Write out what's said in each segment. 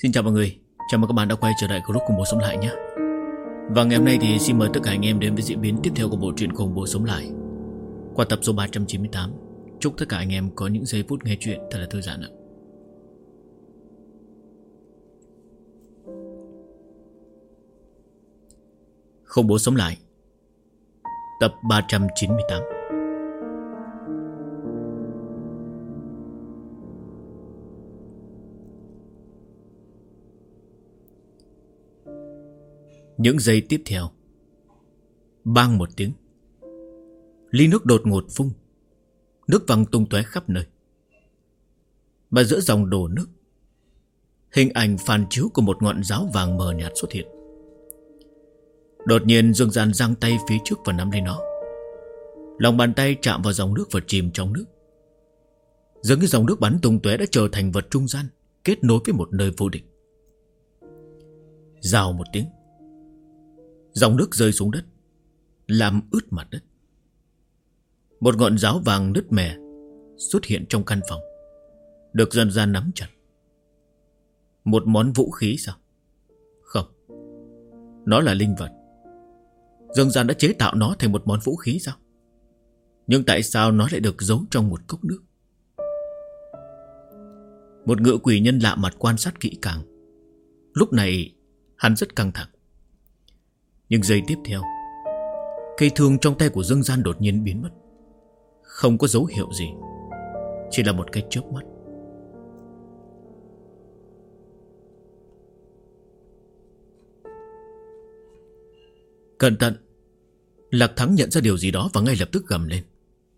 Xin chào mọi người, chào mừng các bạn đã quay trở lại group Khủng Bố Sống Lại nhé. Và ngày hôm nay thì xin mời tất cả anh em đến với diễn biến tiếp theo của bộ truyện Khủng Bố Sống Lại qua tập số 398. Chúc tất cả anh em có những giây phút nghe chuyện thật là thư giãn ạ. Khủng Bố Sống Lại tập 398. Những giây tiếp theo, bang một tiếng, ly nước đột ngột phun, nước văng tung tóe khắp nơi. Và giữa dòng đổ nước, hình ảnh phản chiếu của một ngọn giáo vàng mờ nhạt xuất hiện. Đột nhiên Dương Gian giang tay phía trước và nắm lấy nó. Lòng bàn tay chạm vào dòng nước và chìm trong nước. Dường như dòng nước bắn tung tóe đã trở thành vật trung gian, kết nối với một nơi vô định. Rào một tiếng, dòng nước rơi xuống đất, làm ướt mặt đất. Một ngọn giáo vàng nứt mẻ xuất hiện trong căn phòng, được dần dần nắm chặt. Một món vũ khí sao? Không, nó là linh vật. Dương Gian đã chế tạo nó thành một món vũ khí sao? Nhưng tại sao nó lại được giấu trong một cốc nước? Một ngựa quỷ nhân lạ mặt quan sát kỹ càng. Lúc này hắn rất căng thẳng. Nhưng giây tiếp theo, cây thương trong tay của Dương Gian đột nhiên biến mất. Không có dấu hiệu gì, chỉ là một cái chớp mắt. Cẩn thận! Lạc Thắng nhận ra điều gì đó và ngay lập tức gầm lên.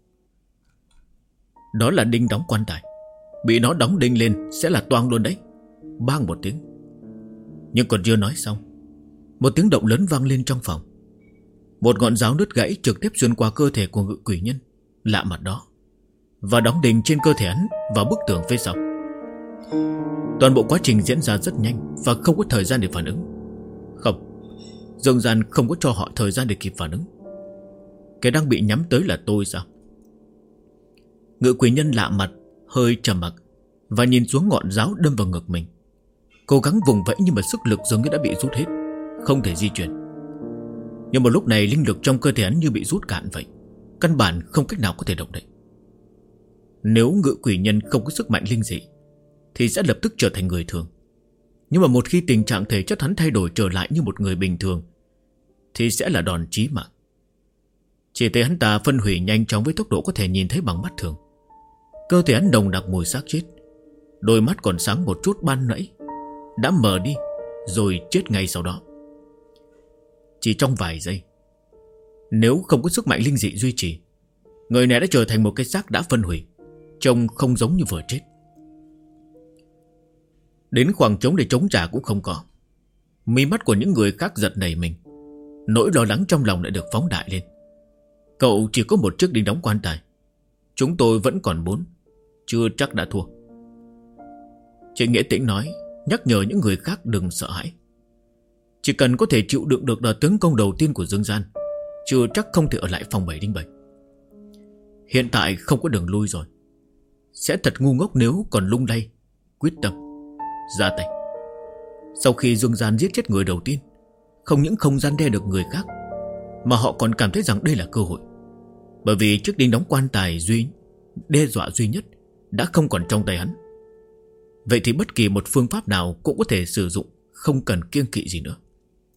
Đó là đinh đóng quan tài. Bị nó đóng đinh lên sẽ là toang luôn đấy. Bang một tiếng. Nhưng còn chưa nói xong, một tiếng động lớn vang lên trong phòng. Một ngọn giáo đứt gãy trực tiếp xuyên qua cơ thể của ngự quỷ nhân lạ mặt đó và đóng đinh trên cơ thể hắn vào bức tường phía sau. Toàn bộ quá trình diễn ra rất nhanh và không có thời gian để phản ứng. Không, Dương Gian không có cho họ thời gian để kịp phản ứng. Cái đang bị nhắm tới là tôi sao? Ngự quỷ nhân lạ mặt hơi trầm mặc và nhìn xuống ngọn giáo đâm vào ngực mình. Cố gắng vùng vẫy nhưng mà sức lực dường như đã bị rút hết, không thể di chuyển. Nhưng một lúc này linh lực trong cơ thể hắn như bị rút cạn vậy, căn bản không cách nào có thể động đậy. Nếu ngự quỷ nhân không có sức mạnh linh dị thì sẽ lập tức trở thành người thường. Nhưng mà một khi tình trạng thể chất hắn thay đổi trở lại như một người bình thường thì sẽ là đòn chí mạng. Chỉ thấy hắn ta phân hủy nhanh chóng với tốc độ có thể nhìn thấy bằng mắt thường. Cơ thể hắn nồng đặc mùi xác chết. Đôi mắt còn sáng một chút ban nãy đã mờ đi rồi chết ngay sau đó. Chỉ trong vài giây, nếu không có sức mạnh linh dị duy trì, người này đã trở thành một cái xác đã phân hủy, trông không giống như vừa chết. Đến khoảng trống để chống trả cũng không có. Mí mắt của những người khác giật nảy mình. Nỗi lo lắng trong lòng lại được phóng đại lên. Cậu chỉ có một chiếc đinh đóng quan tài, chúng tôi vẫn còn 4, chưa chắc đã thua. Chị Nghĩa Tĩnh nói, nhắc nhở những người khác đừng sợ hãi. Chỉ cần có thể chịu đựng được đợt tấn công đầu tiên của Dương Gian, chưa chắc không thể ở lại phòng 707. Hiện tại không có đường lui rồi. Sẽ thật ngu ngốc nếu còn lung lay. Quyết tâm ra tay. Sau khi Dương Gian giết chết người đầu tiên, không những không gian đe được người khác, mà họ còn cảm thấy rằng đây là cơ hội. Bởi vì chiếc đinh đóng quan tài đe dọa duy nhất đã không còn trong tay hắn. Vậy thì bất kỳ một phương pháp nào cũng có thể sử dụng, không cần kiêng kỵ gì nữa.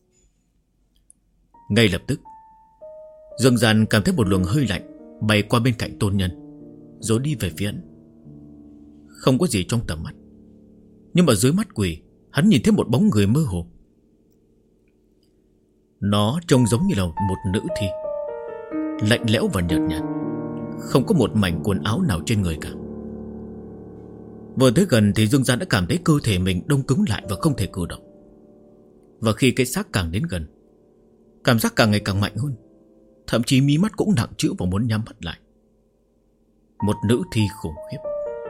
Ngay lập tức, Dương Gian cảm thấy một luồng hơi lạnh bay qua bên cạnh Tôn Nhân, rồi đi về phía hắn. Không có gì trong tầm mắt, nhưng mà dưới mắt quỷ, hắn nhìn thấy một bóng người mơ hồ. Nó trông giống như là một nữ thi, lạnh lẽo và nhợt nhạt, không có một mảnh quần áo nào trên người cả. Vừa tới gần thì Dương Gian đã cảm thấy cơ thể mình đông cứng lại và không thể cử động. Và khi cái xác càng đến gần, cảm giác càng ngày càng mạnh hơn. Thậm chí mí mắt cũng nặng trĩu và muốn nhắm mắt lại. Một nữ thi khủng khiếp.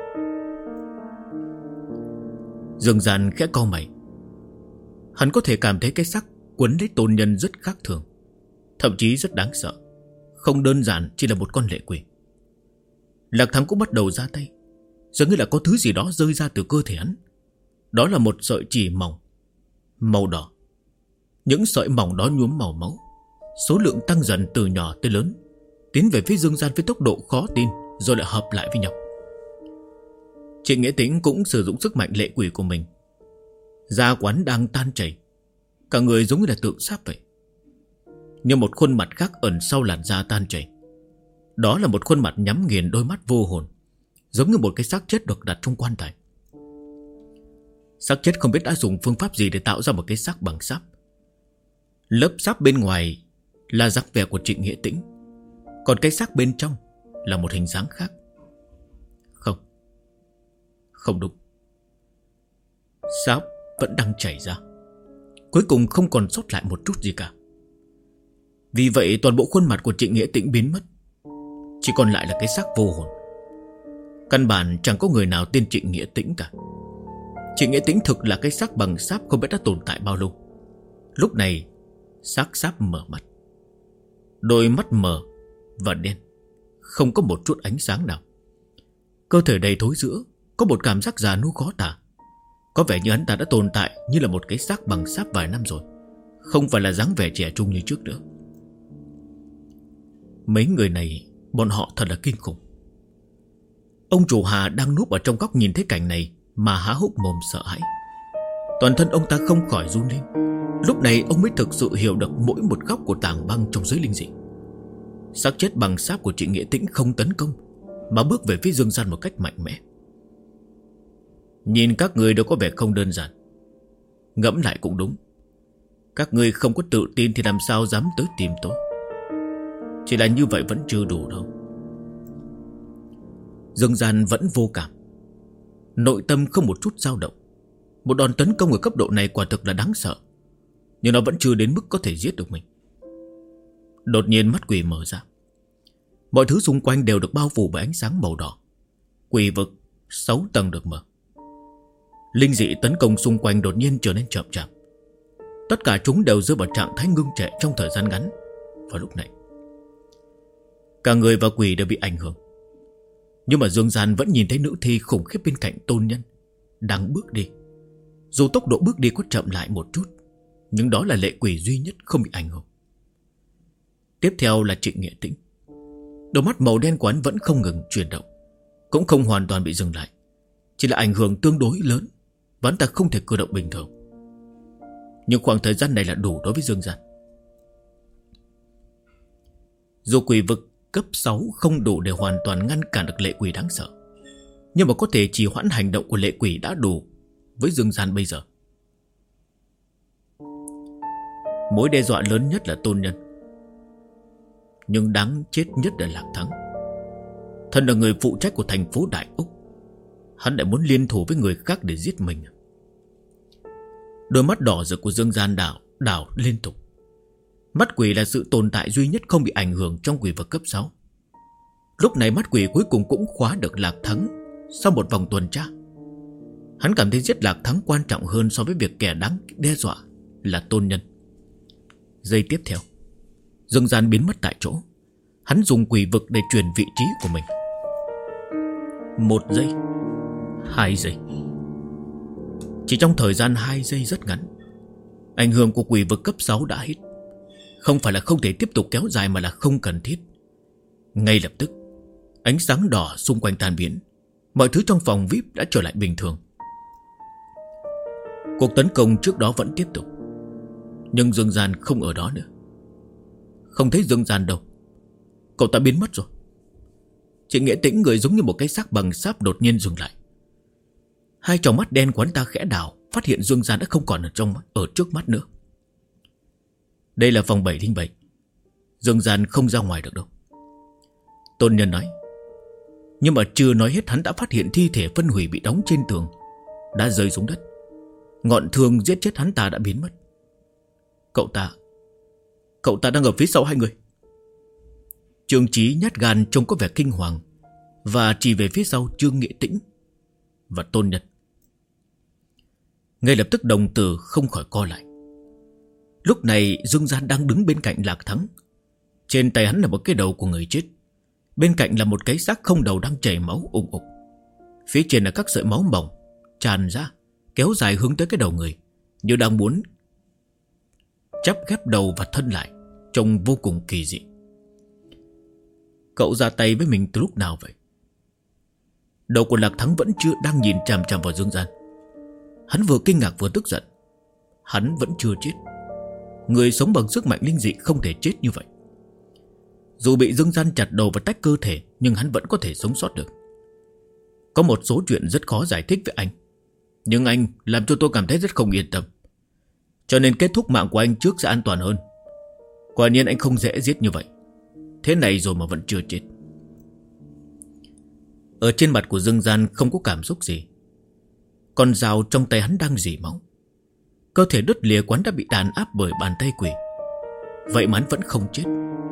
Dương Gian khẽ cau mày. Hắn có thể cảm thấy cái xác quấn lấy Tôn Nhân rất khác thường, thậm chí rất đáng sợ. Không đơn giản chỉ là một con lệ quỷ. Lạc Thắng cũng bắt đầu ra tay. Dường như là có thứ gì đó rơi ra từ cơ thể hắn. Đó là một sợi chỉ mỏng, màu đỏ. Những sợi mỏng đó nhuốm màu máu, số lượng tăng dần từ nhỏ tới lớn, tiến về phía Dương Gian với tốc độ khó tin, rồi lại hợp lại với nhau. Trịnh Nghĩa Tĩnh cũng sử dụng sức mạnh lệ quỷ của mình. Da quán đang tan chảy, cả người giống như là tượng sáp vậy. Nhưng một khuôn mặt khác ẩn sau làn da tan chảy. Đó là một khuôn mặt nhắm nghiền, đôi mắt vô hồn, giống như một cái xác chết được đặt trong quan tài. Xác chết không biết đã dùng phương pháp gì để tạo ra một cái xác bằng sáp. Lớp sáp bên ngoài là dáng vẻ của Trịnh Nghĩa Tĩnh, còn cái xác bên trong là một hình dáng khác. Không đúng. Sáp vẫn đang chảy ra, cuối cùng không còn sót lại một chút gì cả. Vì vậy toàn bộ khuôn mặt của Trịnh Nghĩa Tĩnh biến mất, chỉ còn lại là cái xác vô hồn. Căn bản chẳng có người nào tên Trịnh Nghĩa Tĩnh cả. Trịnh Nghĩa Tĩnh thực là cái xác bằng sáp không biết đã tồn tại bao lâu. Lúc này xác sáp mở mắt, đôi mắt mờ và đen, không có một chút ánh sáng nào. Cơ thể đầy thối rữa, có một cảm giác già nua khó tả. Có vẻ như hắn ta đã tồn tại như là một cái xác bằng sáp vài năm rồi, không phải là dáng vẻ trẻ trung như trước nữa. Mấy người này, bọn họ thật là kinh khủng. Ông chủ Hà đang núp ở trong góc nhìn thấy cảnh này mà há hốc mồm sợ hãi. Toàn thân ông ta không khỏi run lên. Lúc này ông mới thực sự hiểu được mỗi một góc của tảng băng trong giới linh dị. Xác chết bằng sáp của Trịnh Nghĩa Tĩnh không tấn công, mà bước về phía Dương Gian một cách mạnh mẽ. Nhìn các người đều có vẻ không đơn giản. Ngẫm lại cũng đúng. Các người không có tự tin thì làm sao dám tới tìm tôi. Chỉ là như vậy vẫn chưa đủ đâu. Dương Gian vẫn vô cảm, nội tâm không một chút dao động. Một đòn tấn công ở cấp độ này quả thực là đáng sợ, nhưng nó vẫn chưa đến mức có thể giết được mình. Đột nhiên mắt quỷ mở ra. Mọi thứ xung quanh đều được bao phủ bởi ánh sáng màu đỏ. Quỷ vực 6 tầng được mở. Linh dị tấn công xung quanh đột nhiên trở nên chậm chạp. Tất cả chúng đều rơi vào trạng thái ngưng trệ trong thời gian ngắn. Và lúc này cả người và quỷ đều bị ảnh hưởng. Nhưng mà Dương Gian vẫn nhìn thấy nữ thi khủng khiếp bên cạnh Tôn Nhân đang bước đi. Dù tốc độ bước đi có chậm lại một chút, nhưng đó là lệ quỷ duy nhất không bị ảnh hưởng. Tiếp theo là Trịnh Nghĩa Tĩnh. Đôi mắt màu đen của hắn vẫn không ngừng chuyển động, cũng không hoàn toàn bị dừng lại, chỉ là ảnh hưởng tương đối lớn, và hắn ta không thể cử động bình thường. Nhưng khoảng thời gian này là đủ đối với Dương Gian. Dù quỷ vực cấp 6 không đủ để hoàn toàn ngăn cản được lệ quỷ đáng sợ, nhưng mà có thể trì hoãn hành động của lệ quỷ đã đủ với Dương Gian bây giờ. Mối đe dọa lớn nhất là Tôn Nhân, nhưng đáng chết nhất là Lạc Thắng. Thân là người phụ trách của thành phố Đại Úc, hắn lại muốn liên thủ với người khác để giết mình. Đôi mắt đỏ rực của Dương Gian đảo liên tục. Mắt quỷ là sự tồn tại duy nhất không bị ảnh hưởng trong quỷ vực cấp 6. Lúc này mắt quỷ cuối cùng cũng khóa được Lạc Thắng. Sau một vòng tuần tra, hắn cảm thấy giết Lạc Thắng quan trọng hơn so với việc kẻ đáng đe dọa là Tôn Nhân. Giây tiếp theo, Dương Gian biến mất tại chỗ. Hắn dùng quỷ vực để truyền vị trí của mình. 1 giây, 2 giây. Chỉ trong thời gian 2 giây rất ngắn, ảnh hưởng của quỷ vực cấp 6 đã hết. Không phải là không thể tiếp tục kéo dài, mà là không cần thiết. Ngay lập tức, ánh sáng đỏ xung quanh tan biến. Mọi thứ trong phòng VIP đã trở lại bình thường. Cuộc tấn công trước đó vẫn tiếp tục, nhưng Dương Gian không ở đó nữa. Không thấy Dương Gian đâu, cậu ta biến mất rồi. Trịnh Nghĩa Tĩnh, người giống như một cái xác bằng sáp, đột nhiên dừng lại. Hai tròng mắt đen của hắn ta khẽ đảo, phát hiện Dương Gian đã không còn ở trước mắt nữa. Đây là phòng 707, Dương Gian không ra ngoài được đâu, Tôn Nhân nói. Nhưng mà chưa nói hết, hắn đã phát hiện thi thể phân hủy bị đóng trên tường đã rơi xuống đất. Ngọn thương giết chết hắn ta đã biến mất. Cậu ta đang ở phía sau hai người. Trương Chí nhát gan trông có vẻ kinh hoàng, và chỉ về phía sau Trương Nghĩa Tĩnh và Tôn Nhân. Ngay lập tức đồng tử không khỏi co lại. Lúc này Dương Gian đang đứng bên cạnh Lạc Thắng. Trên tay hắn là một cái đầu của người chết, bên cạnh là một cái xác không đầu đang chảy máu ùng ục. Phía trên là các sợi máu mỏng tràn ra, kéo dài hướng tới cái đầu người, như đang muốn chắp ghép đầu và thân lại, trông vô cùng kỳ dị. Cậu ra tay với mình từ lúc nào vậy? Đầu của Lạc Thắng vẫn chưa đang nhìn chằm chằm vào Dương Gian. Hắn vừa kinh ngạc vừa tức giận. Hắn vẫn chưa chết. Người sống bằng sức mạnh linh dị không thể chết như vậy. Dù bị Dương Gian chặt đầu và tách cơ thể, nhưng hắn vẫn có thể sống sót được. Có một số chuyện rất khó giải thích với anh, nhưng anh làm cho tôi cảm thấy rất không yên tâm. Cho nên kết thúc mạng của anh trước sẽ an toàn hơn. Quả nhiên anh không dễ giết như vậy. Thế này rồi mà vẫn chưa chết. Ở trên mặt của Dương Gian không có cảm xúc gì. Con dao trong tay hắn đang rỉ máu. Cơ thể đứt lìa quán đã bị đàn áp bởi bàn tay quỷ. Vậy mà hắn vẫn không chết.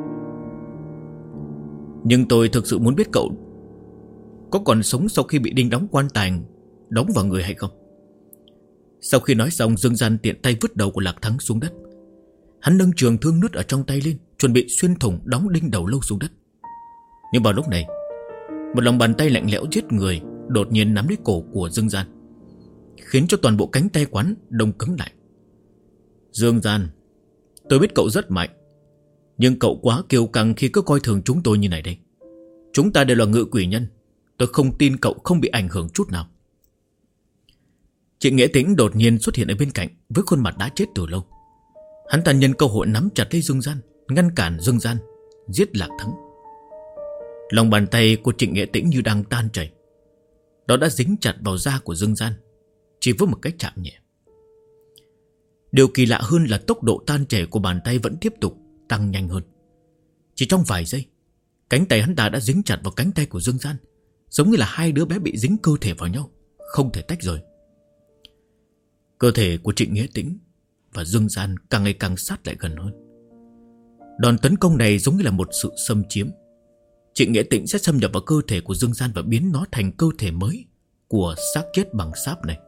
Nhưng tôi thực sự muốn biết cậu có còn sống sau khi bị đinh đóng quan tài đóng vào người hay không. Sau khi nói xong, Dương Gian tiện tay vứt đầu của Lạc Thắng xuống đất. Hắn nâng trường thương nứt ở trong tay lên, chuẩn bị xuyên thủng đóng đinh đầu lâu xuống đất. Nhưng vào lúc này, một lòng bàn tay lạnh lẽo giết người đột nhiên nắm lấy cổ của Dương Gian, khiến cho toàn bộ cánh tay quán đông cứng lại. Dương Gian, tôi biết cậu rất mạnh, nhưng cậu quá kiêu căng khi cứ coi thường chúng tôi như này đây. Chúng ta đều là ngự quỷ nhân. Tôi không tin cậu không bị ảnh hưởng chút nào. Trịnh Nghĩa Tĩnh đột nhiên xuất hiện ở bên cạnh với khuôn mặt đã chết từ lâu. Hắn ta nhân cơ hội nắm chặt lấy Dương Gian, ngăn cản Dương Gian giết Lạc Thắng. Lòng bàn tay của Trịnh Nghĩa Tĩnh như đang tan chảy. Nó đã dính chặt vào da của Dương Gian, chỉ với một cách chạm nhẹ. Điều kỳ lạ hơn là tốc độ tan chảy của bàn tay vẫn tiếp tục tăng nhanh hơn. Chỉ trong vài giây, cánh tay hắn ta đã dính chặt vào cánh tay của Dương Gian, giống như là hai đứa bé bị dính cơ thể vào nhau, không thể tách rời. Cơ thể của Trịnh Nghĩa Tĩnh và Dương Gian càng ngày càng sát lại gần hơn. Đòn tấn công này giống như là một sự xâm chiếm. Trịnh Nghĩa Tĩnh sẽ xâm nhập vào cơ thể của Dương Gian và biến nó thành cơ thể mới của xác chết bằng sáp này.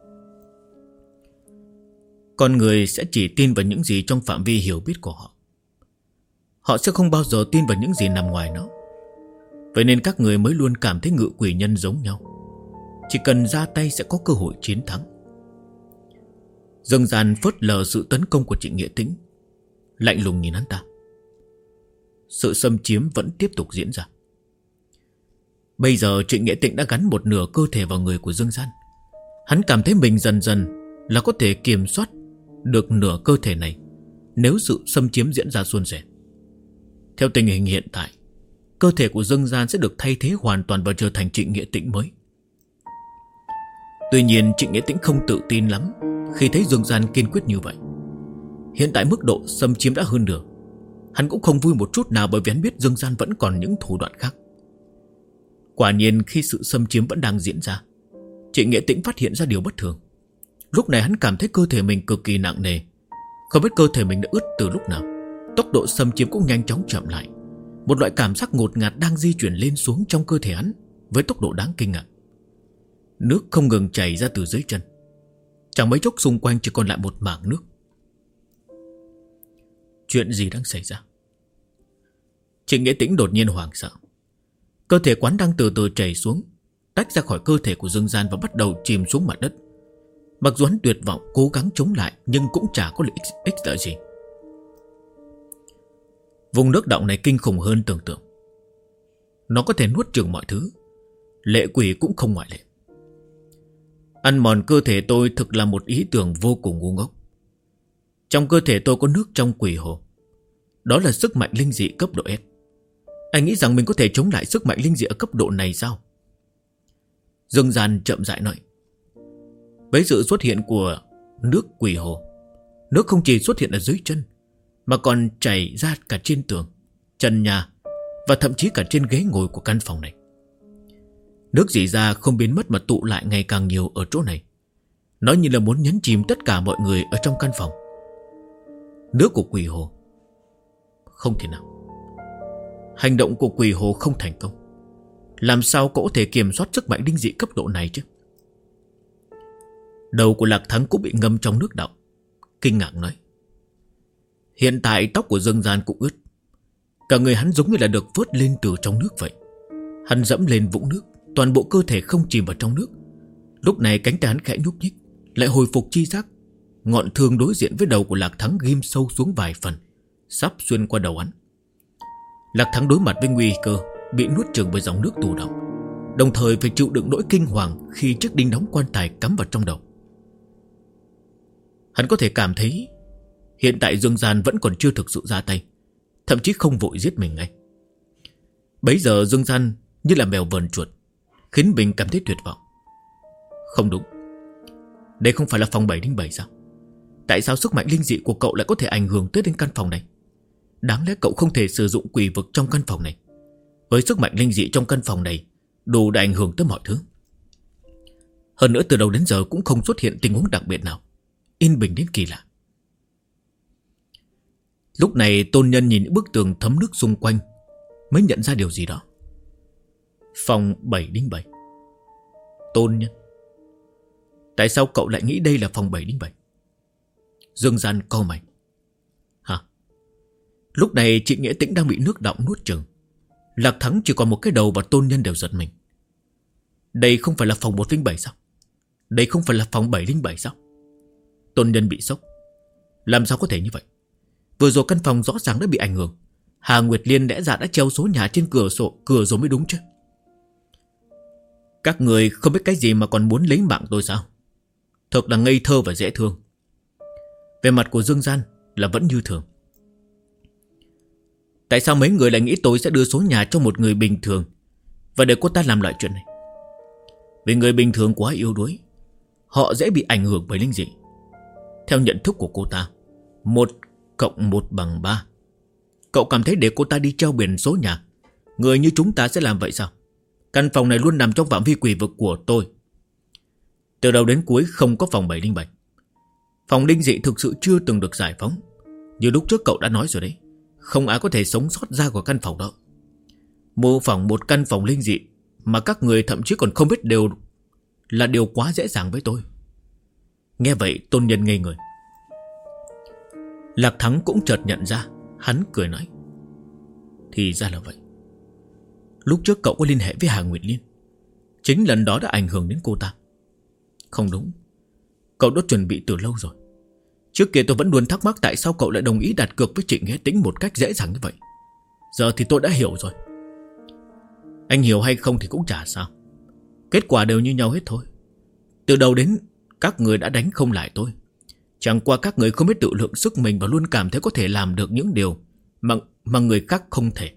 Con người sẽ chỉ tin vào những gì trong phạm vi hiểu biết của họ. Họ sẽ không bao giờ tin vào những gì nằm ngoài nó. Vậy nên các người mới luôn cảm thấy ngự quỷ nhân giống nhau. Chỉ cần ra tay sẽ có cơ hội chiến thắng. Dương Gian phớt lờ sự tấn công của Trịnh Nghĩa Tĩnh, lạnh lùng nhìn hắn ta. Sự xâm chiếm vẫn tiếp tục diễn ra. Bây giờ Trịnh Nghĩa Tĩnh đã gắn một nửa cơ thể vào người của Dương Gian. Hắn cảm thấy mình dần dần là có thể kiểm soát được nửa cơ thể này nếu sự xâm chiếm diễn ra suôn sẻ. Theo tình hình hiện tại, cơ thể của Dương Gian sẽ được thay thế hoàn toàn và trở thành Trịnh Nghĩa Tĩnh mới. Tuy nhiên Trịnh Nghĩa Tĩnh không tự tin lắm khi thấy Dương Gian kiên quyết như vậy. Hiện tại mức độ xâm chiếm đã hơn nửa. Hắn cũng không vui một chút nào, bởi vì hắn biết Dương Gian vẫn còn những thủ đoạn khác. Quả nhiên khi sự xâm chiếm vẫn đang diễn ra, Trịnh Nghĩa Tĩnh phát hiện ra điều bất thường. Lúc này hắn cảm thấy cơ thể mình cực kỳ nặng nề. Không biết cơ thể mình đã ướt từ lúc nào. Tốc độ xâm chiếm cũng nhanh chóng chậm lại. Một loại cảm giác ngột ngạt đang di chuyển lên xuống trong cơ thể hắn với tốc độ đáng kinh ngạc. Nước không ngừng chảy ra từ dưới chân. Chẳng mấy chốc xung quanh chỉ còn lại một mảng nước. Chuyện gì đang xảy ra? Trịnh Nghĩa Tĩnh đột nhiên hoảng sợ. Cơ thể quán đang từ từ chảy xuống, tách ra khỏi cơ thể của Dương Gian và bắt đầu chìm xuống mặt đất. Mặc dù hắn tuyệt vọng cố gắng chống lại, nhưng cũng chả có lợi ích gì. Vùng nước đọng này kinh khủng hơn tưởng tượng. Nó có thể nuốt chửng mọi thứ. Lệ quỷ cũng không ngoại lệ. Ăn mòn cơ thể tôi thực là một ý tưởng vô cùng ngu ngốc. Trong cơ thể tôi có nước trong quỷ hồ. Đó là sức mạnh linh dị cấp độ S. Anh nghĩ rằng mình có thể chống lại sức mạnh linh dị ở cấp độ này sao? Dương Gian chậm rãi nói. Với sự xuất hiện của nước quỷ hồ, nước không chỉ xuất hiện ở dưới chân, mà còn chảy ra cả trên tường, trần nhà và thậm chí cả trên ghế ngồi của căn phòng này. Nước rỉ ra không biến mất mà tụ lại ngày càng nhiều ở chỗ này. Nó như là muốn nhấn chìm tất cả mọi người ở trong căn phòng. Nước của quỷ hồ. Không thể nào. Hành động của quỷ hồ không thành công. Làm sao cậu có thể kiểm soát sức mạnh linh dị cấp độ này chứ? Đầu của Lạc Thắng cũng bị ngâm trong nước đọng, kinh ngạc nói. Hiện tại tóc của Dương Gian cũng ướt. Cả người hắn giống như là được vớt lên từ trong nước vậy. Hắn dẫm lên vũng nước, toàn bộ cơ thể không chìm vào trong nước. Lúc này cánh tay hắn khẽ nhúc nhích, lại hồi phục chi giác. Ngọn thương đối diện với đầu của Lạc Thắng ghim sâu xuống vài phần, sắp xuyên qua đầu hắn. Lạc Thắng đối mặt với nguy cơ bị nuốt chửng bởi dòng nước tù động, đồng thời phải chịu đựng nỗi kinh hoàng khi chiếc đinh đóng quan tài cắm vào trong đầu. Hắn có thể cảm thấy hiện tại Dương Gian vẫn còn chưa thực sự ra tay, thậm chí không vội giết mình ngay. Bấy giờ Dương Gian như là mèo vờn chuột, khiến mình cảm thấy tuyệt vọng. Không đúng, đây không phải là phòng 707 sao? Tại sao sức mạnh linh dị của cậu lại có thể ảnh hưởng tới đến căn phòng này? Đáng lẽ cậu không thể sử dụng quỷ vực trong căn phòng này. Với sức mạnh linh dị trong căn phòng này đủ để ảnh hưởng tới mọi thứ. Hơn nữa từ đầu đến giờ cũng không xuất hiện tình huống đặc biệt nào, yên bình đến kỳ lạ. Lúc này Tôn Nhân nhìn những bức tường thấm nước xung quanh, mới nhận ra điều gì đó. Phòng 707. Tôn Nhân, tại sao cậu lại nghĩ đây là phòng 707? Dương Gian cau mày. Hả? Lúc này chị Nghĩa Tĩnh đang bị nước đọng nuốt chửng. Lạc Thắng chỉ còn một cái đầu và Tôn Nhân đều giật mình. Đây không phải là phòng 107 sao? Đây không phải là phòng 707 sao? Tôn Nhân bị sốc. Làm sao có thể như vậy? Vừa rồi căn phòng rõ ràng đã bị ảnh hưởng. Hà Nguyệt Liên lẽ ra đã treo số nhà trên cửa rồi mới đúng chứ. Các người không biết cái gì mà còn muốn lấy mạng tôi sao? Thật là ngây thơ và dễ thương. Về mặt của Dương Gian là vẫn như thường. Tại sao mấy người lại nghĩ tôi sẽ đưa số nhà cho một người bình thường và để cô ta làm loại chuyện này? Vì người bình thường quá yếu đuối, họ dễ bị ảnh hưởng bởi linh dị. Theo nhận thức của cô ta, 1 cộng 1 bằng 3. Cậu cảm thấy để cô ta đi treo biển số nhà, người như chúng ta sẽ làm vậy sao? Căn phòng này luôn nằm trong phạm vi quỷ vực của tôi. Từ đầu đến cuối không có phòng 707. Phòng linh dị thực sự chưa từng được giải phóng. Như lúc trước cậu đã nói rồi đấy, không ai có thể sống sót ra khỏi căn phòng đó. Mô phỏng một căn phòng linh dị mà các người thậm chí còn không biết đều là điều quá dễ dàng với tôi. Nghe vậy Tôn Nhân ngây người. Lạc Thắng cũng chợt nhận ra. Hắn cười nói, thì ra là vậy. Lúc trước cậu có liên hệ với Hà Nguyệt Liên, chính lần đó đã ảnh hưởng đến cô ta. Không đúng, cậu đã chuẩn bị từ lâu rồi. Trước kia tôi vẫn luôn thắc mắc tại sao cậu lại đồng ý đặt cược với Trịnh Nghĩa Tĩnh một cách dễ dàng như vậy. Giờ thì tôi đã hiểu rồi. Anh hiểu hay không thì cũng chả sao, kết quả đều như nhau hết thôi. Từ đầu đến các người đã đánh không lại tôi. Chẳng qua các người không biết tự lượng sức mình và luôn cảm thấy có thể làm được những điều mà người khác không thể.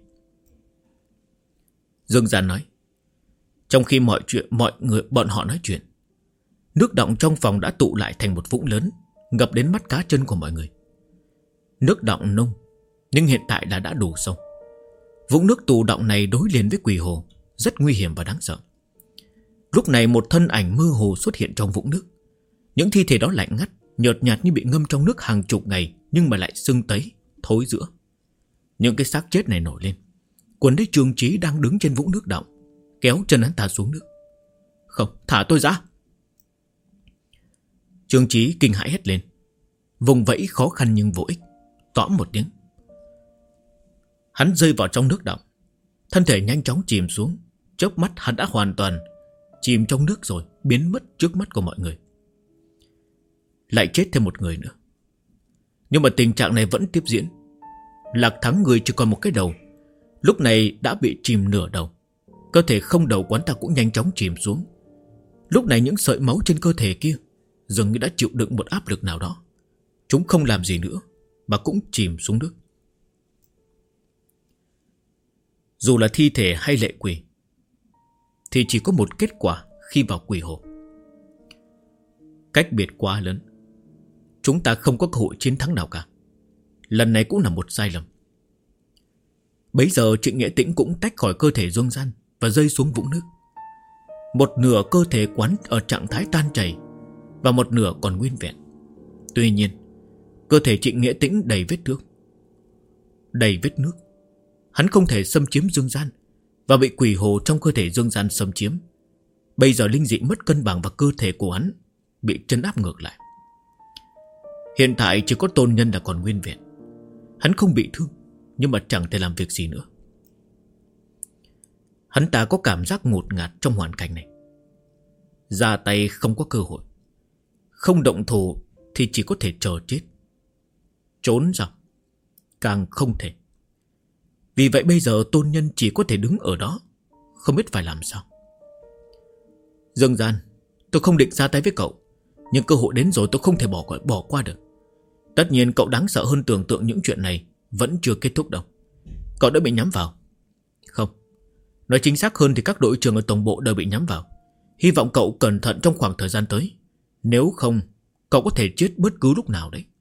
Dương Gian nói. Trong khi mọi người bọn họ nói chuyện, nước đọng trong phòng đã tụ lại thành một vũng lớn, ngập đến mắt cá chân của mọi người. Nước đọng nông, nhưng hiện tại là đã đủ sâu. Vũng nước tù đọng này đối liền với quỷ hồ, rất nguy hiểm và đáng sợ. Lúc này một thân ảnh mơ hồ xuất hiện trong vũng nước. Những thi thể đó lạnh ngắt, nhợt nhạt như bị ngâm trong nước hàng chục ngày, nhưng mà lại sưng tấy, thối rữa. Những cái xác chết này nổi lên, quần đấy Trương Chí đang đứng trên vũng nước đọng, kéo chân hắn ta xuống nước. Không, thả tôi ra. Trương Chí kinh hãi hét lên, vùng vẫy khó khăn nhưng vô ích, tõm một tiếng. Hắn rơi vào trong nước đọng, thân thể nhanh chóng chìm xuống. Chớp mắt hắn đã hoàn toàn chìm trong nước rồi, biến mất trước mắt của mọi người. Lại chết thêm một người nữa. Nhưng mà tình trạng này vẫn tiếp diễn. Lạc Thắng người chỉ còn một cái đầu, lúc này đã bị chìm nửa đầu. Cơ thể không đầu quán ta cũng nhanh chóng chìm xuống. Lúc này những sợi máu trên cơ thể kia dường như đã chịu đựng một áp lực nào đó. Chúng không làm gì nữa mà cũng chìm xuống nước. Dù là thi thể hay lệ quỷ thì chỉ có một kết quả khi vào quỷ hồ. Cách biệt quá lớn, chúng ta không có cơ hội chiến thắng nào cả. Lần này cũng là một sai lầm. Bấy giờ Trịnh Nghĩa Tĩnh cũng tách khỏi cơ thể Dương Gian và rơi xuống vũng nước. Một nửa cơ thể quán ở trạng thái tan chảy và một nửa còn nguyên vẹn. Tuy nhiên cơ thể Trịnh Nghĩa Tĩnh đầy vết thương, đầy vết nước. Hắn không thể xâm chiếm Dương Gian và bị quỷ hồ trong cơ thể Dương Gian xâm chiếm. Bây giờ linh dị mất cân bằng và cơ thể của hắn bị trấn áp ngược lại. Hiện tại chỉ có Tôn Nhân là còn nguyên vẹn. Hắn không bị thương, nhưng mà chẳng thể làm việc gì nữa. Hắn ta có cảm giác ngột ngạt trong hoàn cảnh này. Ra tay không có cơ hội, Không động thủ thì chỉ có thể chờ chết. Trốn sao? Càng không thể. Vì vậy bây giờ Tôn Nhân chỉ có thể đứng ở đó, không biết phải làm sao. Dương Gian, tôi không định ra tay với cậu, nhưng cơ hội đến rồi tôi không thể bỏ qua được. Tất nhiên cậu đáng sợ hơn tưởng tượng, những chuyện này vẫn chưa kết thúc đâu. Cậu đã bị nhắm vào. Không, nói chính xác hơn thì các đội trưởng ở tổng bộ đều bị nhắm vào. Hy vọng cậu cẩn thận trong khoảng thời gian tới. Nếu không, cậu có thể chết bất cứ lúc nào đấy.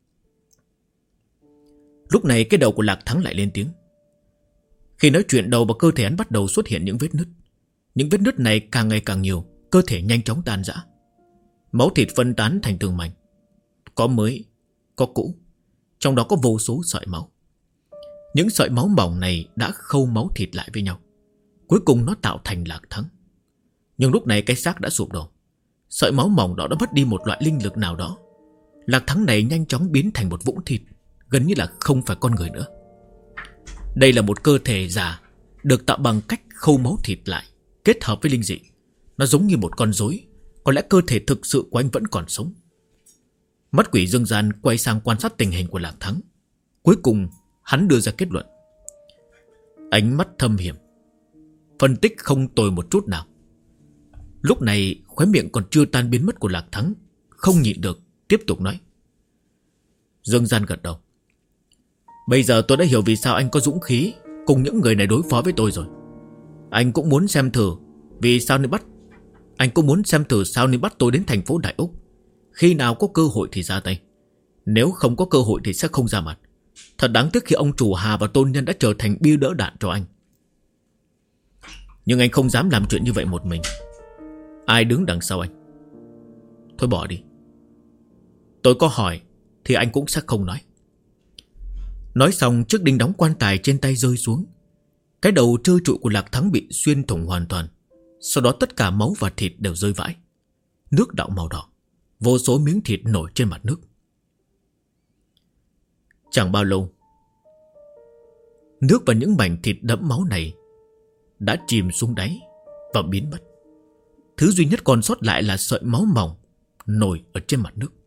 Lúc này cái đầu của Lạc Thắng lại lên tiếng. Khi nói chuyện, đầu và cơ thể hắn bắt đầu xuất hiện những vết nứt. Những vết nứt này càng ngày càng nhiều, cơ thể nhanh chóng tan rã. Máu thịt phân tán thành từng mảnh. Có mới, có cũ. Trong đó có vô số sợi máu. Những sợi máu mỏng này đã khâu máu thịt lại với nhau. Cuối cùng nó tạo thành Lạc Thắng. Nhưng lúc này cái xác đã sụp đổ. Sợi máu mỏng đó đã mất đi một loại linh lực nào đó. Lạc Thắng này nhanh chóng biến thành một vũng thịt, gần như là không phải con người nữa. Đây là một cơ thể giả, được tạo bằng cách khâu máu thịt lại, kết hợp với linh dị. Nó giống như một con rối. Có lẽ cơ thể thực sự của anh vẫn còn sống. Mắt quỷ Dương Gian quay sang quan sát tình hình của Lạc Thắng. Cuối cùng hắn đưa ra kết luận. Ánh mắt thâm hiểm, phân tích không tồi một chút nào. Lúc này khóe miệng còn chưa tan biến mất của Lạc Thắng không nhịn được tiếp tục nói. Dương Gian gật đầu. Bây giờ tôi đã hiểu vì sao anh có dũng khí cùng những người này đối phó với tôi rồi. Anh cũng muốn xem thử sao nên bắt tôi đến thành phố Đại Úc. Khi nào có cơ hội thì ra tay. Nếu không có cơ hội thì sẽ không ra mặt. Thật đáng tiếc khi ông chủ Hà và Tôn Nhân đã trở thành bia đỡ đạn cho anh. Nhưng anh không dám làm chuyện như vậy một mình. Ai đứng đằng sau anh? Thôi bỏ đi. Tôi có hỏi thì anh cũng sẽ không nói. Nói xong, chiếc đinh đóng quan tài trên tay rơi xuống. Cái đầu trơ trụi của Lạc Thắng bị xuyên thủng hoàn toàn. Sau đó tất cả máu và thịt đều rơi vãi. Nước đọng màu đỏ. Vô số miếng thịt nổi trên mặt nước. Chẳng bao lâu, nước và những mảnh thịt đẫm máu này đã chìm xuống đáy và biến mất. Thứ duy nhất còn sót lại là sợi máu mỏng nổi ở trên mặt nước.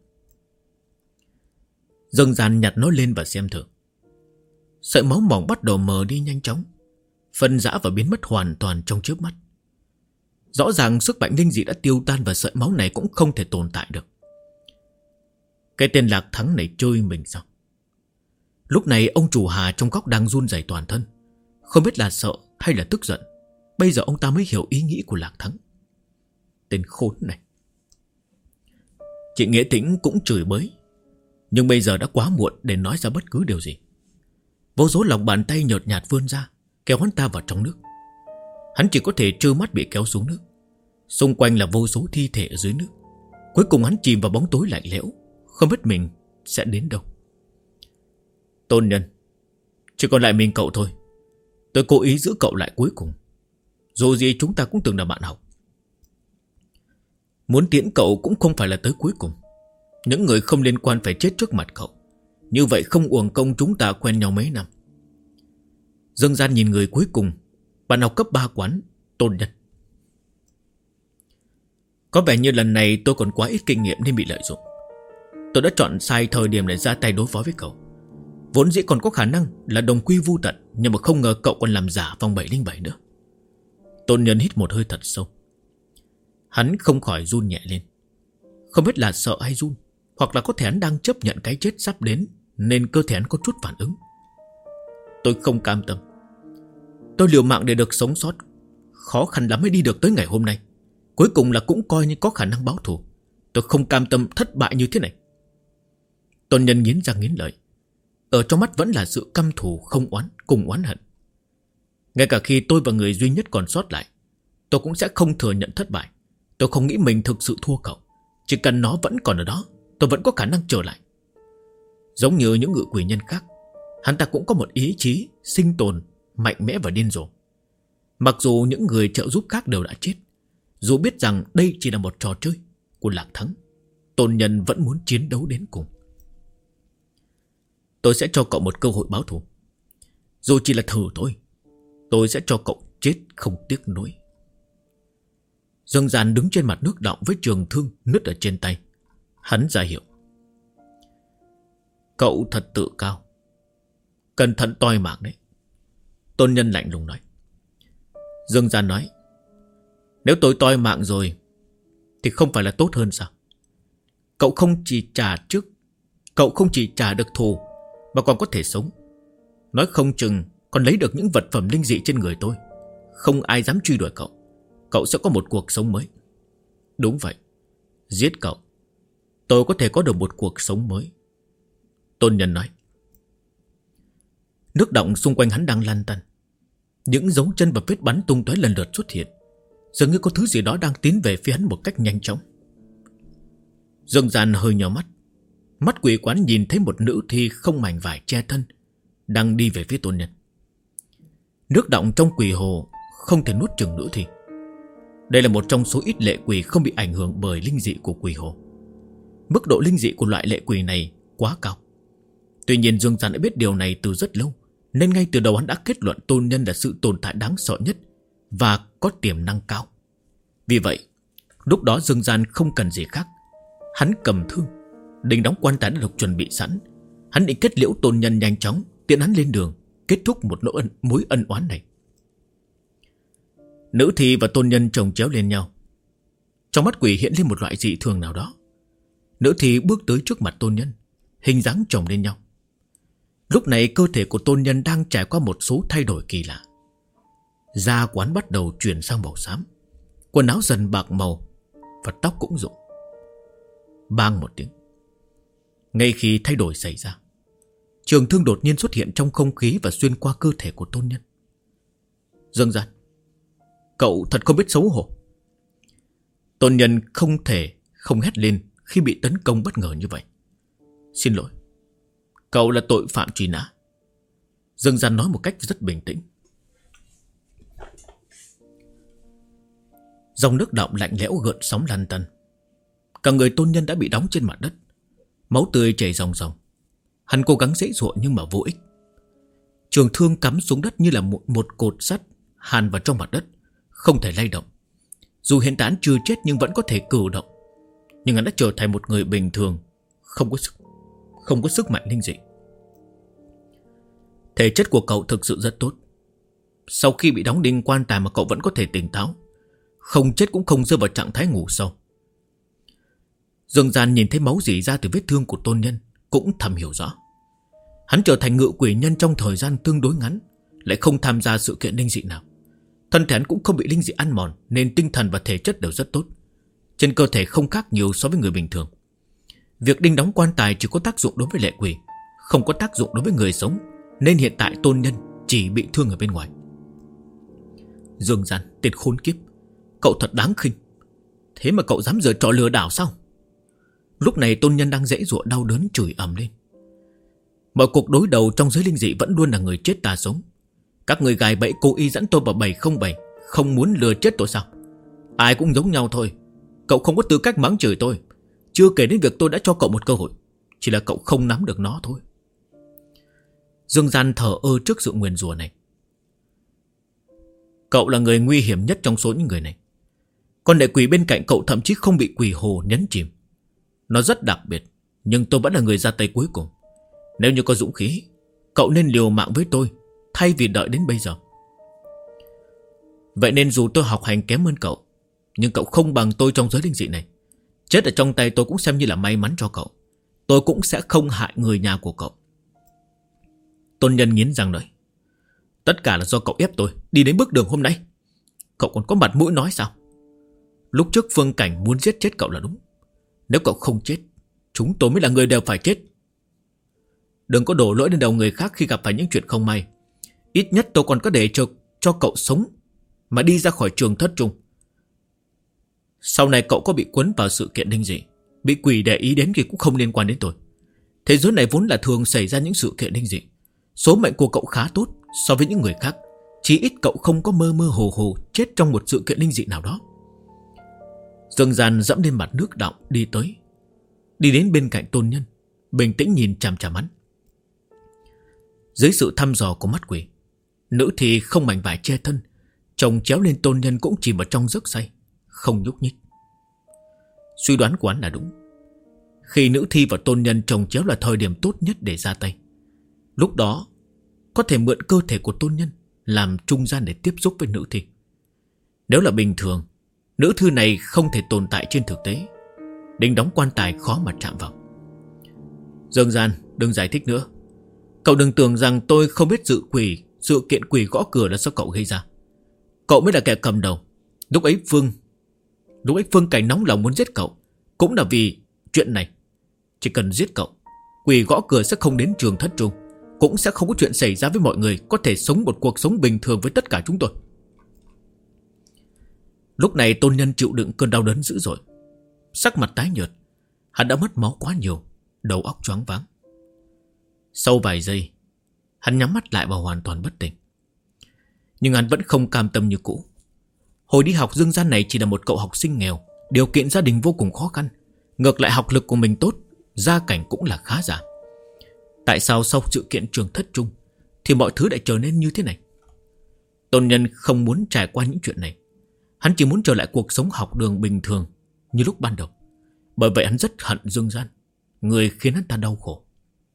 Dương Gian nhặt nó lên và xem thử. Sợi máu mỏng bắt đầu mờ đi nhanh chóng, phân rã và biến mất hoàn toàn trong chớp mắt. Rõ ràng sức mạnh linh dị đã tiêu tan và sợi máu này cũng không thể tồn tại được. Cái tên Lạc Thắng này chơi mình sao? Lúc này ông chủ Hà trong góc đang run rẩy toàn thân, không biết là sợ hay là tức giận. Bây giờ ông ta mới hiểu ý nghĩ của Lạc Thắng. Tên khốn này. Chị Nghĩa Tĩnh cũng chửi bới, nhưng bây giờ đã quá muộn để nói ra bất cứ điều gì. Vô số lòng bàn tay nhợt nhạt vươn ra, kéo hắn ta vào trong nước. Hắn chỉ có thể trơ mắt bị kéo xuống nước. Xung quanh là vô số thi thể ở dưới nước. Cuối cùng hắn chìm vào bóng tối lạnh lẽo, không biết mình sẽ đến đâu. Tôn Nhân, chỉ còn lại mình cậu thôi. Tôi cố ý giữ cậu lại cuối cùng. Dù gì chúng ta cũng từng là bạn học. Muốn tiễn cậu cũng không phải là tới cuối cùng. Những người không liên quan phải chết trước mặt cậu. Như vậy không uổng công chúng ta quen nhau mấy năm. Dương Gian nhìn người cuối cùng, bạn học cấp 3 quán, Tôn Nhân. Có vẻ như lần này tôi còn quá ít kinh nghiệm nên bị lợi dụng. Tôi đã chọn sai thời điểm để ra tay đối phó với cậu. Vốn dĩ còn có khả năng là đồng quy vu tận, nhưng mà không ngờ cậu còn làm giả vòng 707 nữa. Tôn Nhân hít một hơi thật sâu. Hắn không khỏi run nhẹ lên. Không biết là sợ hay run, hoặc là có thể hắn đang chấp nhận cái chết sắp đến, nên cơ thể hắn có chút phản ứng. Tôi không cam tâm. Tôi liều mạng để được sống sót. Khó khăn lắm mới đi được tới ngày hôm nay. Cuối cùng là cũng coi như có khả năng báo thù. Tôi không cam tâm thất bại như thế này. Tôn Nhân nghiến răng nghiến lợi. Ở trong mắt vẫn là sự căm thù không oán, cùng oán hận. Ngay cả khi tôi và người duy nhất còn sót lại, tôi cũng sẽ không thừa nhận thất bại. Tôi không nghĩ mình thực sự thua cậu. Chỉ cần nó vẫn còn ở đó, tôi vẫn có khả năng trở lại. Giống như những ngự quỷ nhân khác, hắn ta cũng có một ý chí sinh tồn mạnh mẽ và điên rồ. Mặc dù những người trợ giúp khác đều đã chết, dù biết rằng đây chỉ là một trò chơi của Lạc Thắng, Tôn Nhân vẫn muốn chiến đấu đến cùng. Tôi sẽ cho cậu một cơ hội báo thù. Dù chỉ là thử thôi, tôi sẽ cho cậu chết không tiếc nuối. Dương Gian đứng trên mặt nước đọng với trường thương nứt ở trên tay. Hắn ra hiệu. Cậu thật tự cao. Cẩn thận toi mạng đấy. Tôn Nhân lạnh lùng nói. Dương Gian nói. Nếu tôi toi mạng rồi thì không phải là tốt hơn sao? Cậu không chỉ trả được thù mà còn có thể sống. Nói không chừng còn lấy được những vật phẩm linh dị trên người tôi. Không ai dám truy đuổi cậu. Cậu sẽ có một cuộc sống mới. Đúng vậy. Giết cậu, tôi có thể có được một cuộc sống mới. Tôn Nhân nói. Nước động xung quanh hắn đang lăn tăn. Những dấu chân và vết bắn tung tóe lần lượt xuất hiện. Dường như có thứ gì đó đang tiến về phía hắn một cách nhanh chóng. Dương Gian hơi nhíu mắt. Mắt quỷ quán nhìn thấy một nữ thi không mảnh vải che thân đang đi về phía Tôn Nhân. Nước động trong quỷ hồ không thể nuốt chửng nữ thi. Đây là một trong số ít lệ quỷ không bị ảnh hưởng bởi linh dị của quỷ hồ. Mức độ linh dị của loại lệ quỷ này quá cao. Tuy nhiên Dương Gian đã biết điều này từ rất lâu, nên ngay từ đầu hắn đã kết luận Tôn Nhân là sự tồn tại đáng sợ nhất và có tiềm năng cao. Vì vậy, lúc đó Dương Gian không cần gì khác. Hắn cầm thương, định đóng quan tài đã được chuẩn bị sẵn. Hắn định kết liễu Tôn Nhân nhanh chóng, tiện hắn lên đường, kết thúc một mối ân oán này. Nữ thi và Tôn Nhân chồng chéo lên nhau. Trong mắt quỷ hiện lên một loại dị thường nào đó. Nữ thi bước tới trước mặt Tôn Nhân, hình dáng chồng lên nhau. Lúc này cơ thể của Tôn Nhân đang trải qua một số thay đổi kỳ lạ. Da quán bắt đầu chuyển sang màu xám, quần áo dần bạc màu và tóc cũng rụng. Bang một tiếng. Ngay khi thay đổi xảy ra, trường thương đột nhiên xuất hiện trong không khí và xuyên qua cơ thể của Tôn Nhân. Dương Gian, cậu thật không biết xấu hổ. Tôn Nhân không thể không hét lên khi bị tấn công bất ngờ như vậy. Xin lỗi, cậu là tội phạm truy nã. Dương Gian nói một cách rất bình tĩnh. Dòng nước đọng lạnh lẽo gợn sóng lăn tăn. Cả người Tôn Nhân đã bị đóng trên mặt đất, máu tươi chảy ròng ròng. Hắn cố gắng giãy giụa nhưng mà vô ích. Trường thương cắm xuống đất như là một cột sắt hàn vào trong mặt đất, không thể lay động. Dù hiện tại hắn chưa chết nhưng vẫn có thể cử động, nhưng hắn đã trở thành một người bình thường, không có sức mạnh linh dị. Thể chất của cậu thực sự rất tốt. Sau khi bị đóng đinh quan tài mà cậu vẫn có thể tỉnh táo, không chết cũng không rơi vào trạng thái ngủ sâu. Dương Gian nhìn thấy máu rỉ ra từ vết thương của Tôn Nhân, cũng thầm hiểu rõ. Hắn trở thành ngự quỷ nhân trong thời gian tương đối ngắn, lại không tham gia sự kiện linh dị nào. Thân thể hắn cũng không bị linh dị ăn mòn, nên tinh thần và thể chất đều rất tốt. Trên cơ thể không khác nhiều so với người bình thường. Việc đinh đóng quan tài chỉ có tác dụng đối với lệ quỷ, không có tác dụng đối với người sống, nên hiện tại Tôn Nhân chỉ bị thương ở bên ngoài. Dương Gian, tên khốn kiếp, cậu thật đáng khinh. Thế mà cậu dám giở trò lừa đảo sao? Lúc này Tôn Nhân đang giãy giụa đau đớn chửi ầm lên. Mọi cuộc đối đầu trong giới linh dị vẫn luôn là người chết ta sống. Các người gài bẫy cố ý dẫn tôi vào 707, không muốn lừa chết tôi sao? Ai cũng giống nhau thôi. Cậu không có tư cách mắng chửi tôi. Chưa kể đến việc tôi đã cho cậu một cơ hội, chỉ là cậu không nắm được nó thôi. Dương Gian thờ ơ trước sự nguyền rủa này. Cậu là người nguy hiểm nhất trong số những người này. Còn lệ quỷ bên cạnh cậu thậm chí không bị quỷ hồ nhấn chìm. Nó rất đặc biệt, nhưng tôi vẫn là người ra tay cuối cùng. Nếu như có dũng khí, cậu nên liều mạng với tôi, thay vì đợi đến bây giờ. Vậy nên dù tôi học hành kém hơn cậu, nhưng cậu không bằng tôi trong giới linh dị này. Chết ở trong tay tôi cũng xem như là may mắn cho cậu. Tôi cũng sẽ không hại người nhà của cậu. Tôn Nhân nghiến răng nói. Tất cả là do cậu ép tôi đi đến bước đường hôm nay. Cậu còn có mặt mũi nói sao? Lúc trước Phương Cảnh muốn giết chết cậu là đúng. Nếu cậu không chết, chúng tôi mới là người đều phải chết. Đừng có đổ lỗi lên đầu người khác khi gặp phải những chuyện không may. Ít nhất tôi còn có để cho cậu sống mà đi ra khỏi trường thất trung. Sau này cậu có bị cuốn vào sự kiện linh dị, bị quỷ để ý đến thì cũng không liên quan đến tôi. Thế giới này vốn là thường xảy ra những sự kiện linh dị. Số mệnh của cậu khá tốt so với những người khác. Chỉ ít cậu không có mơ mơ hồ hồ chết trong một sự kiện linh dị nào đó. Dương Gian dẫm lên mặt nước đọng đi tới, đi đến bên cạnh Tôn Nhân, bình tĩnh nhìn chằm chằm hắn. Dưới sự thăm dò của mắt quỷ, nữ thì không mảnh vải che thân, chồng chéo lên Tôn Nhân cũng chìm vào trong giấc say, không nhúc nhích. Suy đoán của hắn là đúng. Khi nữ thi và tôn nhân chồng chéo là thời điểm tốt nhất để ra tay. Lúc đó có thể mượn cơ thể của tôn nhân làm trung gian để tiếp xúc với nữ thi. Nếu là bình thường, nữ thư này không thể tồn tại trên thực tế. Đinh đóng quan tài khó mà chạm vào. Dương Gian, đừng giải thích nữa. Cậu đừng tưởng rằng tôi không biết sự kiện quỷ gõ cửa là do cậu gây ra. Cậu mới là kẻ cầm đầu. Lúc ấy Phương Cảnh nóng lòng muốn giết cậu cũng là vì chuyện này. Chỉ cần giết cậu, quỷ gõ cửa sẽ không đến Trường Thất Trung, cũng sẽ không có chuyện xảy ra với mọi người, có thể sống một cuộc sống bình thường với tất cả chúng tôi. Lúc này tôn nhân chịu đựng cơn đau đớn dữ dội, sắc mặt tái nhợt. Hắn đã mất máu quá nhiều, đầu óc choáng váng. Sau vài giây, hắn nhắm mắt lại và hoàn toàn bất tỉnh. Nhưng hắn vẫn không cam tâm như cũ. Hồi đi học, Dương Gian này chỉ là một cậu học sinh nghèo, điều kiện gia đình vô cùng khó khăn. Ngược lại học lực của mình tốt, gia cảnh cũng là khá giả. Tại sao sau sự kiện Trường Thất Trung thì mọi thứ lại trở nên như thế này? Tôn nhân không muốn trải qua những chuyện này. Hắn chỉ muốn trở lại cuộc sống học đường bình thường như lúc ban đầu. Bởi vậy hắn rất hận Dương Gian, người khiến hắn ta đau khổ.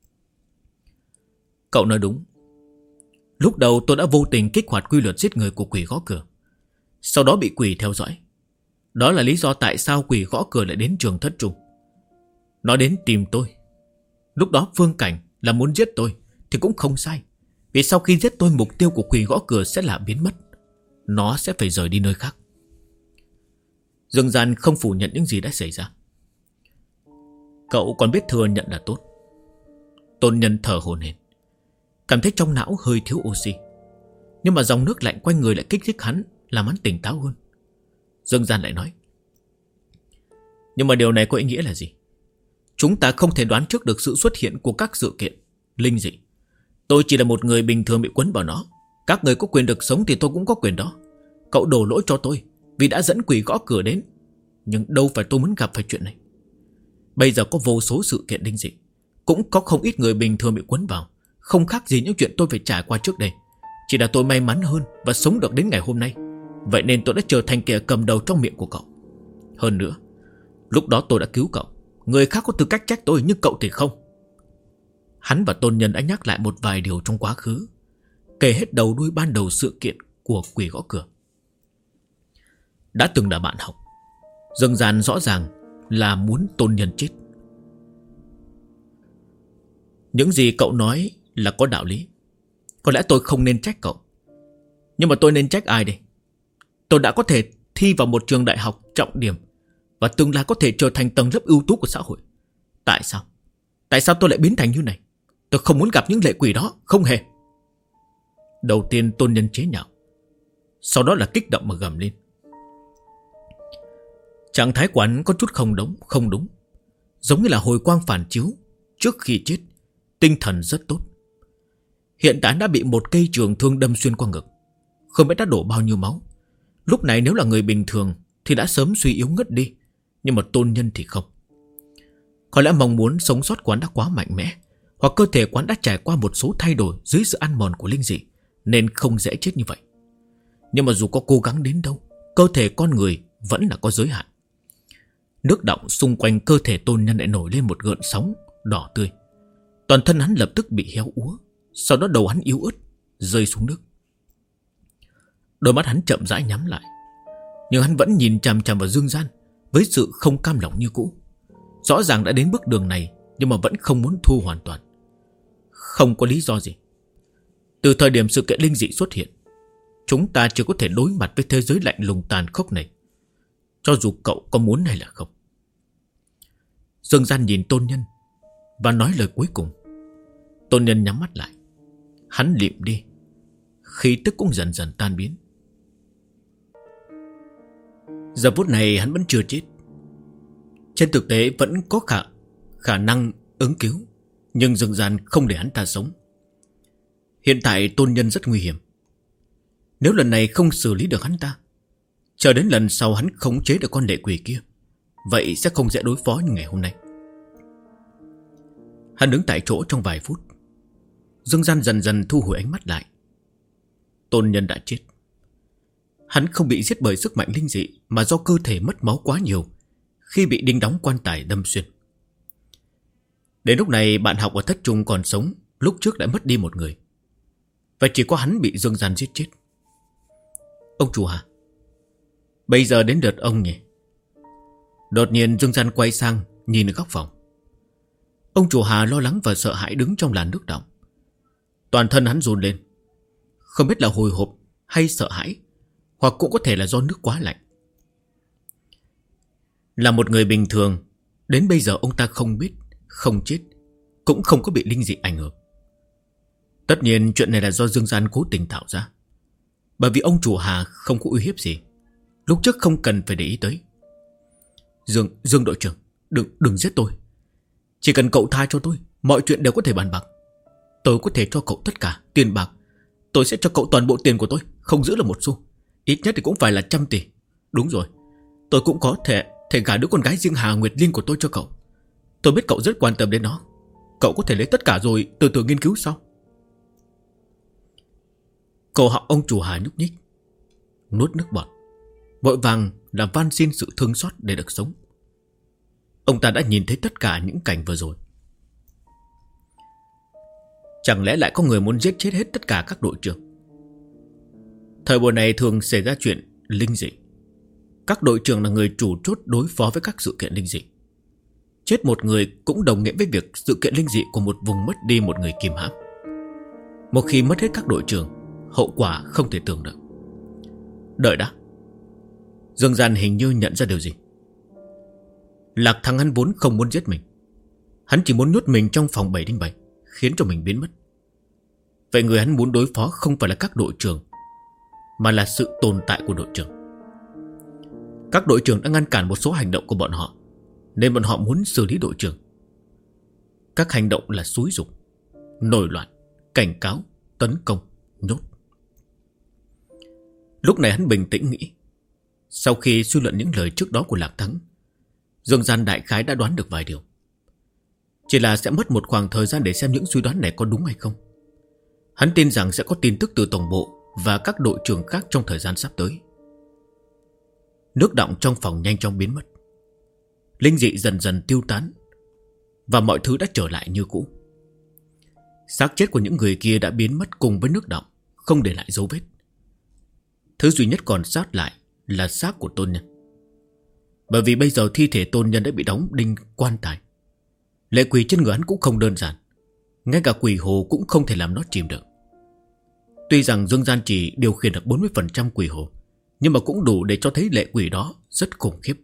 Cậu nói đúng. Lúc đầu tôi đã vô tình kích hoạt quy luật giết người của quỷ gõ cửa, sau đó bị quỷ theo dõi. Đó là lý do tại sao quỷ gõ cửa lại đến Trường Thất Trung. Nó đến tìm tôi. Lúc đó Phương Cảnh là muốn giết tôi thì cũng không sai, vì sau khi giết tôi, mục tiêu của quỷ gõ cửa sẽ là biến mất. Nó sẽ phải rời đi nơi khác. Dương Gian không phủ nhận những gì đã xảy ra. Cậu còn biết thừa nhận là tốt. Tôn nhân thở hổn hển, cảm thấy trong não hơi thiếu oxy. Nhưng mà dòng nước lạnh quanh người lại kích thích hắn, làm hắn tỉnh táo hơn. Dương Gian lại nói: nhưng mà điều này có ý nghĩa là gì? Chúng ta không thể đoán trước được sự xuất hiện của các sự kiện linh dị. Tôi chỉ là một người bình thường bị quấn vào nó. Các người có quyền được sống thì tôi cũng có quyền đó. Cậu đổ lỗi cho tôi vì đã dẫn quỷ gõ cửa đến, nhưng đâu phải tôi muốn gặp phải chuyện này. Bây giờ có vô số sự kiện linh dị, cũng có không ít người bình thường bị quấn vào, không khác gì những chuyện tôi phải trải qua trước đây. Chỉ là tôi may mắn hơn và sống được đến ngày hôm nay. Vậy nên tôi đã trở thành kẻ cầm đầu trong miệng của cậu. Hơn nữa, lúc đó tôi đã cứu cậu. Người khác có tư cách trách tôi, nhưng cậu thì không. Hắn và tôn nhân đã nhắc lại một vài điều trong quá khứ, kể hết đầu đuôi ban đầu sự kiện của quỷ gõ cửa. Đã từng là bạn học. Dương Gian rõ ràng là muốn tôn nhân chết. Những gì cậu nói là có đạo lý. Có lẽ tôi không nên trách cậu. Nhưng mà tôi nên trách ai đây? Tôi đã có thể thi vào một trường đại học trọng điểm và tương lai có thể trở thành tầng lớp ưu tú của xã hội. Tại sao? Tại sao tôi lại biến thành như này? Tôi không muốn gặp những lệ quỷ đó, không hề. Đầu tiên tôn nhân chế nhạo, sau đó là kích động mà gầm lên. Trạng thái của hắn có chút không đúng. Giống như là hồi quang phản chiếu trước khi chết. Tinh thần rất tốt. Hiện tại đã bị một cây trường thương đâm xuyên qua ngực, không biết đã đổ bao nhiêu máu. Lúc này nếu là người bình thường thì đã sớm suy yếu ngất đi, nhưng mà tôn nhân thì không. Có lẽ mong muốn sống sót của hắn đã quá mạnh mẽ, hoặc cơ thể của hắn đã trải qua một số thay đổi dưới sự ăn mòn của linh dị, nên không dễ chết như vậy. Nhưng mà dù có cố gắng đến đâu, cơ thể con người vẫn là có giới hạn. Nước đọng xung quanh cơ thể tôn nhân lại nổi lên một gợn sóng đỏ tươi. Toàn thân hắn lập tức bị héo úa. Sau đó đầu hắn yếu ớt rơi xuống nước. Đôi mắt hắn chậm rãi nhắm lại, nhưng hắn vẫn nhìn chằm chằm vào Dương Gian với sự không cam lòng như cũ. Rõ ràng đã đến bước đường này, nhưng mà vẫn không muốn thu hoàn toàn. Không có lý do gì. Từ thời điểm sự kiện linh dị xuất hiện, chúng ta chưa có thể đối mặt với thế giới lạnh lùng tàn khốc này, cho dù cậu có muốn hay là không. Dương Gian nhìn tôn nhân và nói lời cuối cùng. Tôn nhân nhắm mắt lại. Hắn lịm đi, khí tức cũng dần dần tan biến. Giờ phút này hắn vẫn chưa chết. Trên thực tế vẫn có khả năng ứng cứu, nhưng Dương Gian không để hắn ta sống. Hiện tại tôn nhân rất nguy hiểm. Nếu lần này không xử lý được hắn ta, chờ đến lần sau hắn khống chế được con lệ quỷ kia, vậy sẽ không dễ đối phó như ngày hôm nay. Hắn đứng tại chỗ trong vài phút. Dương Gian dần dần thu hồi ánh mắt lại. Tôn nhân đã chết. Hắn không bị giết bởi sức mạnh linh dị, mà do cơ thể mất máu quá nhiều khi bị đinh đóng quan tài đâm xuyên. Đến lúc này bạn học ở thất trung còn sống, lúc trước đã mất đi một người, và chỉ có hắn bị Dương Gian giết chết. Ông chủ hả? Bây giờ đến lượt ông nhỉ? Đột nhiên Dương Gian quay sang nhìn ở góc phòng. Ông chủ Hà lo lắng và sợ hãi đứng trong làn nước đọng. Toàn thân hắn run lên, không biết là hồi hộp hay sợ hãi, hoặc cũng có thể là do nước quá lạnh. Là một người bình thường, đến bây giờ ông ta không biết, không chết, cũng không có bị linh dị ảnh hưởng. Tất nhiên chuyện này là do Dương Gian cố tình tạo ra, bởi vì ông chủ Hà không có uy hiếp gì, lúc trước không cần phải để ý tới. Dương đội trưởng, đừng giết tôi. Chỉ cần cậu tha cho tôi, mọi chuyện đều có thể bàn bạc. Tôi có thể cho cậu tất cả tiền bạc. Tôi sẽ cho cậu toàn bộ tiền của tôi, không giữ là một xu. Ít nhất thì cũng phải là 100 tỷ. Đúng rồi, tôi cũng có thể gả đứa con gái riêng Hà Nguyệt Liên của tôi cho cậu. Tôi biết cậu rất quan tâm đến nó. Cậu có thể lấy tất cả rồi từ từ nghiên cứu sau. Cậu học ông chủ Hà nhúc nhích, nuốt nước bọt, vội vàng là van xin sự thương xót để được sống. Ông ta đã nhìn thấy tất cả những cảnh vừa rồi. Chẳng lẽ lại có người muốn giết chết hết tất cả các đội trưởng? Thời buổi này thường xảy ra chuyện linh dị. Các đội trưởng là người chủ chốt đối phó với các sự kiện linh dị. Chết một người cũng đồng nghĩa với việc sự kiện linh dị của một vùng mất đi một người kìm hãm. Một khi mất hết các đội trưởng, hậu quả không thể tưởng được. Đợi đã. Dương Gian hình như nhận ra điều gì. Lạc Thắng hắn vốn không muốn giết mình. Hắn chỉ muốn nhốt mình trong phòng 707, khiến cho mình biến mất. Vậy người hắn muốn đối phó không phải là các đội trưởng, mà là sự tồn tại của đội trưởng. Các đội trưởng đã ngăn cản một số hành động của bọn họ, nên bọn họ muốn xử lý đội trưởng. Các hành động là xúi giục, nổi loạn, cảnh cáo, tấn công, nhốt. Lúc này hắn bình tĩnh nghĩ. Sau khi suy luận những lời trước đó của Lạc Thắng, Dương Gian đại khái đã đoán được vài điều. Chỉ là sẽ mất một khoảng thời gian để xem những suy đoán này có đúng hay không. Hắn tin rằng sẽ có tin tức từ tổng bộ và các đội trưởng khác trong thời gian sắp tới. Nước đọng trong phòng nhanh chóng biến mất. Linh dị dần dần tiêu tán, và mọi thứ đã trở lại như cũ. Xác chết của những người kia đã biến mất cùng với nước đọng, không để lại dấu vết. Thứ duy nhất còn sót lại là xác của Tôn Nhân. Bởi vì bây giờ thi thể Tôn Nhân đã bị đóng đinh quan tài. Lệ quỷ trên người hắn cũng không đơn giản, ngay cả quỷ hồ cũng không thể làm nó chìm được. Tuy rằng Dương Gian chỉ điều khiển được 40% quỷ hồ, nhưng mà cũng đủ để cho thấy lệ quỷ đó rất khủng khiếp.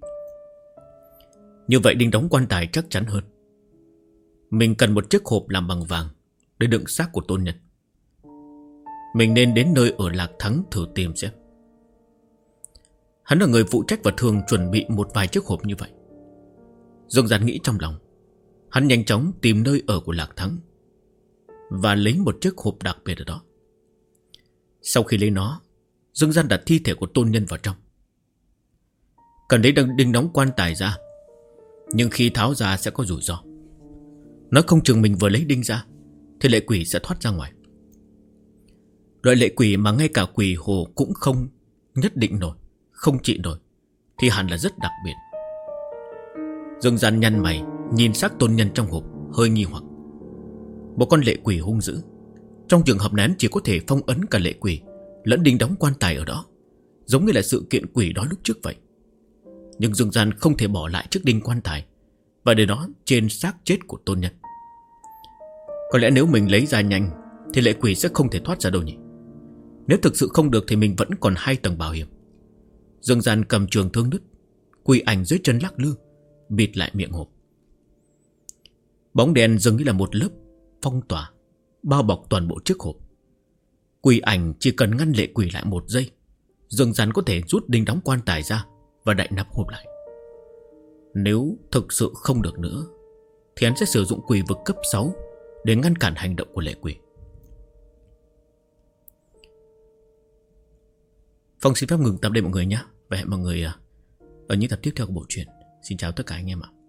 Như vậy đinh đóng quan tài chắc chắn hơn. Mình cần một chiếc hộp làm bằng vàng để đựng xác của Tôn Nhân. Mình nên đến nơi ở Lạc Thắng thử tìm xem. Hắn là người phụ trách và thường chuẩn bị một vài chiếc hộp như vậy. Dương Gian nghĩ trong lòng. Hắn nhanh chóng tìm nơi ở của Lạc Thắng và lấy một chiếc hộp đặc biệt ở đó. Sau khi lấy nó, Dương Gian đặt thi thể của Tôn Nhân vào trong. Cần lấy đinh đóng quan tài ra, nhưng khi tháo ra sẽ có rủi ro. Nói không chừng mình vừa lấy đinh ra thì lệ quỷ sẽ thoát ra ngoài. Loại lệ quỷ mà ngay cả quỷ hồ cũng không nhất định nổi, không trị nổi, thì hẳn là rất đặc biệt. Dương Gian nhăn mày nhìn xác Tôn Nhân trong hộp, hơi nghi hoặc. Một con lệ quỷ hung dữ. Trong trường hợp này chỉ có thể phong ấn cả lệ quỷ lẫn đinh đóng quan tài ở đó, giống như là sự kiện quỷ đó lúc trước vậy. Nhưng Dương Gian không thể bỏ lại chiếc đinh quan tài và để nó trên xác chết của Tôn Nhân. Có lẽ nếu mình lấy ra nhanh thì lệ quỷ sẽ không thể thoát ra đâu nhỉ. Nếu thực sự không được thì mình vẫn còn 2 tầng bảo hiểm. Dương Gian cầm trường thương đứt, quỷ ảnh dưới chân lắc lư, bịt lại miệng hộp. Bóng đèn dường như là một lớp phong tỏa bao bọc toàn bộ chiếc hộp. Quỷ ảnh chỉ cần ngăn lệ quỷ lại 1 giây, Dương Gian có thể rút đinh đóng quan tài ra và đậy nắp hộp lại. Nếu thực sự không được nữa thì hắn sẽ sử dụng quỷ vực cấp 6 để ngăn cản hành động của lệ quỷ. Phong xin phép ngừng tập đây mọi người nhé. Và hẹn mọi người ở những tập tiếp theo của bộ truyện. Xin chào tất cả anh em ạ.